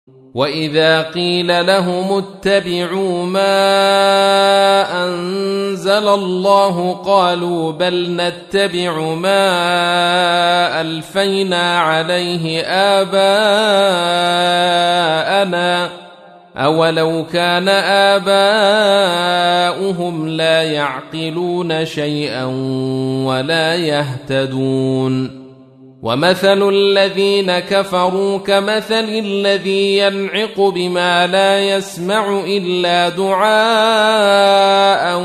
وإذا قيل لهم اتبعوا ما أنزل الله قالوا بل نتبع ما ألفينا عليه آباءنا أولو كان آباؤهم لا يعقلون شيئا ولا يهتدون ومثل الذين كفروا كمثل الذي ينعق بما لا يسمع إلا دعاء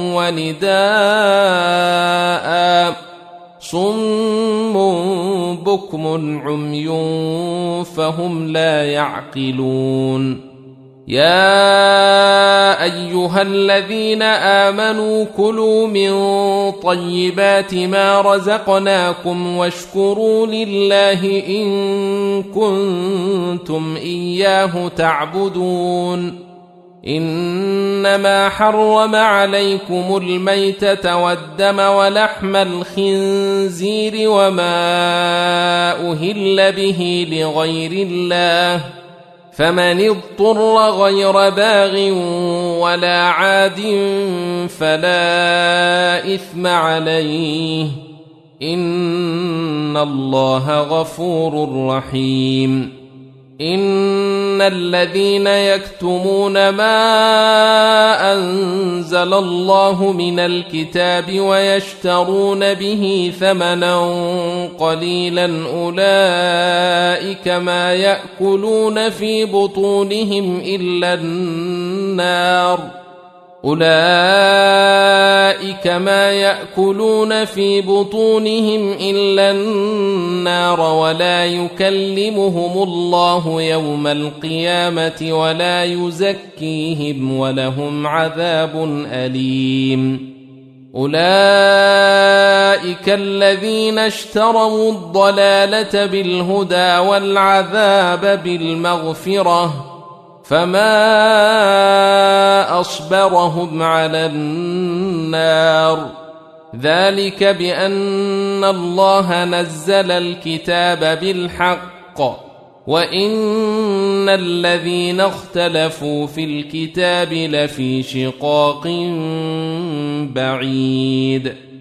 ونداء صم بكم عمي فهم لا يعقلون يا أيها الذين آمنوا كلوا من طيبات ما رزقناكم واشكروا لله إن كنتم إياه تعبدون إنما حرم عليكم الميتة والدم ولحم الخنزير وما أهل به لغير الله فمن اضطر غير باغ ولا عاد فلا إثم عليه إن الله غفور رحيم إن الذين يكتمون ما أنزل الله من الكتاب ويشترون به ثمنا قليلا أولئك ما يأكلون في بطونهم إلا النار ولا يكلمهم الله يوم القيامة ولا يزكيهم ولهم عذاب أليم أولئك الذين اشتروا الضلالة بالهدى والعذاب بالمغفرة فما أصبرهم على النار ذلك بأن الله نزل الكتاب بالحق وإن الذين اختلفوا في الكتاب لفي شقاق بعيد